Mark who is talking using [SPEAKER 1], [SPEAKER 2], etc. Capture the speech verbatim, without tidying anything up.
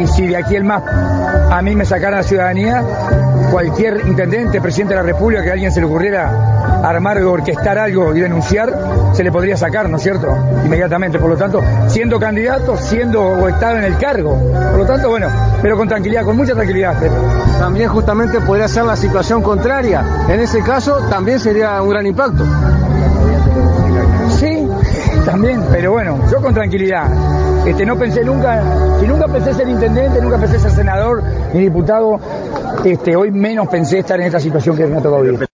[SPEAKER 1] y si de aquí el más a mí me sacaran la ciudadanía, cualquier intendente, presidente de la República, que a alguien se le ocurriera armar o orquestar algo y denunciar, se le podría sacar, ¿no es cierto? Inmediatamente. Por lo tanto, siendo candidato, siendo o estado en el cargo. Por lo tanto, bueno, pero con tranquilidad, con mucha tranquilidad.
[SPEAKER 2] También justamente podría ser la situación contraria. En ese caso, también sería un gran impacto.
[SPEAKER 1] Sí, también, pero bueno, yo con tranquilidad. Este, no pensé nunca, si nunca pensé ser intendente, nunca pensé ser senador ni diputado, este, hoy menos pensé estar en esta situación que me ha tocado vivir.